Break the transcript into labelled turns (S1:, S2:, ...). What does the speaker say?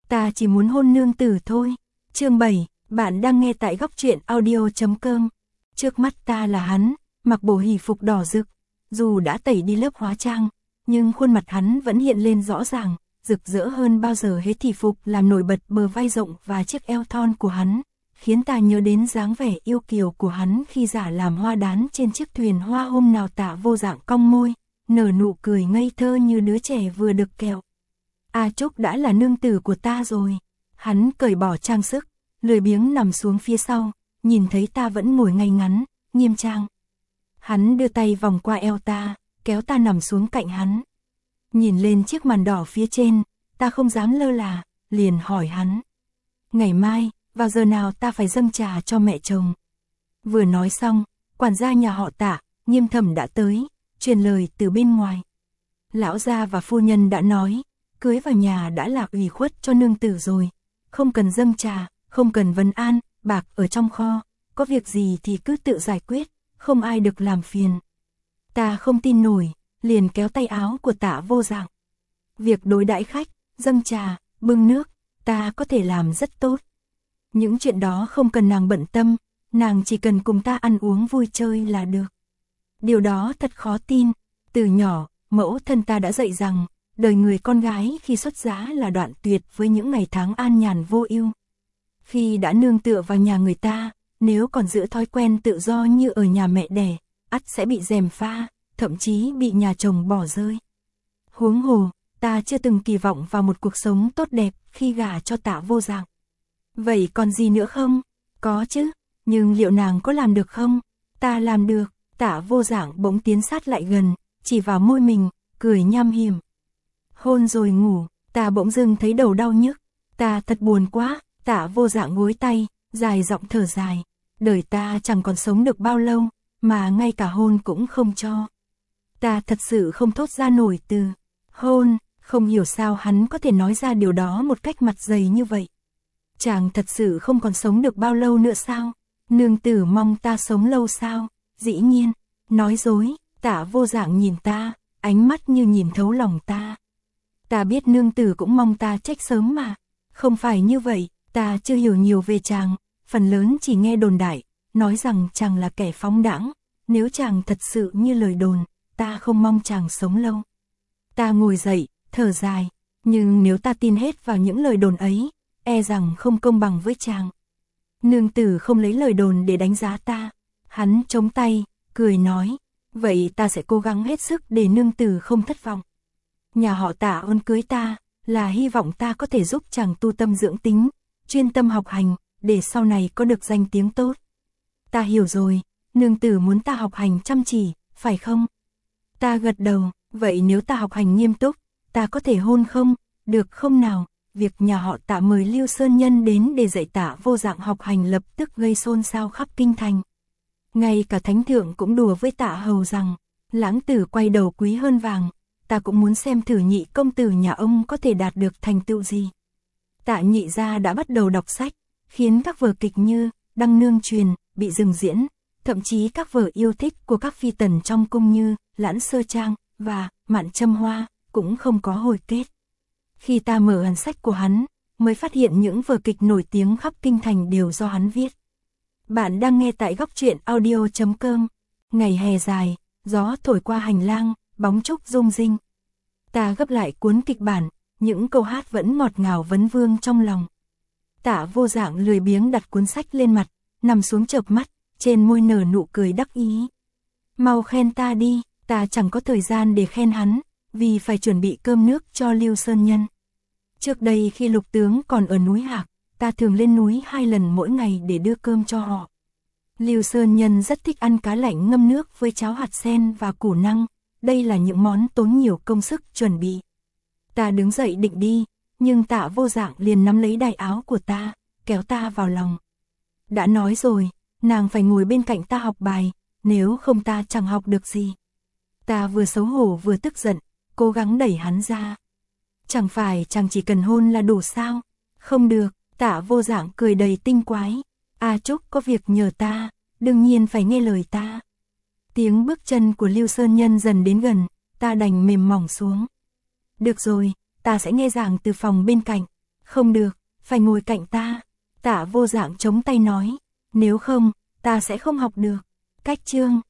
S1: Ta chỉ muốn hôn nương tử thôi. Chương 7, bạn đang nghe tại góc truyện audio.com. Trước mắt ta là hắn, mặc bộ hỷ phục đỏ rực, dù đã tẩy đi lớp hóa trang, nhưng khuôn mặt hắn vẫn hiện lên rõ ràng, rực rỡ hơn bao giờ hết. Hỷ phục làm nổi bật bờ vai rộng và chiếc eo thon của hắn, khiến ta nhớ đến dáng vẻ yêu kiều của hắn khi giả làm hoa đán trên chiếc thuyền hoa hôm nào Tạ Vô Dạng cong môi, nở nụ cười ngây thơ như đứa trẻ vừa được kẹo. A Trúc đã là nương tử của ta rồi. Hắn cởi bỏ trang sức, lười biếng nằm xuống phía sau, nhìn thấy ta vẫn ngồi ngay ngắn, nghiêm trang. Hắn đưa tay vòng qua eo ta, kéo ta nằm xuống cạnh hắn. Nhìn lên chiếc màn đỏ phía trên, ta không dám lơ là, liền hỏi hắn. Ngày mai, vào giờ nào ta phải dâng trà cho mẹ chồng? Vừa nói xong, quản gia nhà họ Tạ, Nghiêm Thẩm đã tới, truyền lời từ bên ngoài. Lão gia và phu nhân đã nói, cưới vào nhà đã là ủy khuất cho nương tử rồi, không cần dâng trà, không cần vấn an, bạc ở trong kho, có việc gì thì cứ tự giải quyết, không ai được làm phiền. Ta không tin nổi, liền kéo tay áo của Tạ Vô Dạng. Việc đối đãi khách, dâng trà, bưng nước, ta có thể làm rất tốt. Những chuyện đó không cần nàng bận tâm, nàng chỉ cần cùng ta ăn uống vui chơi là được. Điều đó thật khó tin, từ nhỏ, mẫu thân ta đã dạy rằng, đời người con gái khi xuất giá là đoạn tuyệt với những ngày tháng an nhàn vô ưu. Khi đã nương tựa vào nhà người ta, nếu còn giữ thói quen tự do như ở nhà mẹ đẻ, ắt sẽ bị gièm pha, thậm chí bị nhà chồng bỏ rơi. Huống hồ, ta chưa từng kỳ vọng vào một cuộc sống tốt đẹp khi gả cho Tạ Vô Dạng. Vậy còn gì nữa không? Có chứ, nhưng liệu nàng có làm được không? Ta làm được. Tạ Vô Dạng bỗng tiến sát lại gần, chỉ vào môi mình, cười nham hiểm. Hôn rồi ngủ, ta bỗng dưng thấy đầu đau nhức, ta thật buồn quá. Tạ Vô Dạng gối tay, dài giọng thở dài. Đời ta chẳng còn sống được bao lâu, mà ngay cả hôn cũng không cho. Ta thật sự không thốt ra nổi từ hôn, không hiểu sao hắn có thể nói ra điều đó một cách mặt dày như vậy. Chàng thật sự không còn sống được bao lâu nữa sao? Nương tử mong ta sống lâu sao? Dĩ nhiên, nói dối. Tạ Vô Dạng nhìn ta, ánh mắt như nhìn thấu lòng ta. Ta biết nương tử cũng mong ta chết sớm mà. Không phải như vậy, ta chưa hiểu nhiều về chàng, phần lớn chỉ nghe đồn đại, nói rằng chàng là kẻ phóng đãng. Nếu chàng thật sự như lời đồn, ta không mong chàng sống lâu. Ta ngồi dậy, thở dài, nhưng nếu ta tin hết vào những lời đồn ấy, e rằng không công bằng với chàng. Nương tử không lấy lời đồn để đánh giá ta. Hắn chống tay, cười nói, vậy ta sẽ cố gắng hết sức để nương tử không thất vọng. Nhà họ Tạ ơn cưới ta, là hy vọng ta có thể giúp chàng tu tâm dưỡng tính, chuyên tâm học hành, để sau này có được danh tiếng tốt. Ta hiểu rồi, nương tử muốn ta học hành chăm chỉ, phải không? Ta gật đầu, vậy nếu ta học hành nghiêm túc, ta có thể hôn không? Được không nào? Việc nhà họ Tạ mời Lưu Sơn Nhân đến để dạy Tạ Vô Dạng học hành lập tức gây xôn xao khắp kinh thành. Ngay cả thánh thượng cũng đùa với Tạ Hầu rằng, lãng tử quay đầu quý hơn vàng, ta cũng muốn xem thử nhị công tử nhà ông có thể đạt được thành tựu gì. Tạ Nhị gia đã bắt đầu đọc sách, khiến các vở kịch như Đăng Nương Truyền bị dừng diễn, thậm chí các vở yêu thích của các phi tần trong cung như Lãn Sơ Trang và Mạn Châm Hoa cũng không có hồi kết. Khi ta mở hẳn sách của hắn, mới phát hiện những vở kịch nổi tiếng khắp kinh thành đều do hắn viết. Bạn đang nghe tại góc truyện audio.com. Ngày hè dài, gió thổi qua hành lang, bóng trúc rung rinh. Ta gấp lại cuốn kịch bản, những câu hát vẫn ngọt ngào vấn vương trong lòng. Tạ Vô Dạng lười biếng đặt cuốn sách lên mặt, nằm xuống chợp mắt, trên môi nở nụ cười đắc ý. Mau khen ta đi, ta chẳng có thời gian để khen hắn, vì phải chuẩn bị cơm nước cho Lưu Sơn Nhân. Trước đây khi Lục tướng còn ở núi Hạc, ta thường lên núi 2 lần mỗi ngày để đưa cơm cho họ. Lưu Sơn Nhân rất thích ăn cá lạnh ngâm nước với cháo hạt sen và củ năng, đây là những món tốn nhiều công sức chuẩn bị. Ta đứng dậy định đi, nhưng Tạ Vô Dạng liền nắm lấy đai áo của ta, kéo ta vào lòng. Đã nói rồi, nàng phải ngồi bên cạnh ta học bài, nếu không ta chẳng học được gì. Ta vừa xấu hổ vừa tức giận, cố gắng đẩy hắn ra. Chẳng phải chàng chỉ cần hôn là đủ sao? Không được. Tạ Vô Dạng cười đầy tinh quái. A Trúc có việc nhờ ta, đương nhiên phải nghe lời ta. Tiếng bước chân của Lưu Sơn Nhân dần đến gần, ta đành mềm mỏng xuống. Được rồi, ta sẽ nghe giảng từ phòng bên cạnh. Không được, phải ngồi cạnh ta. Tạ Vô Dạng chống tay nói, nếu không, ta sẽ không học được. Cách chương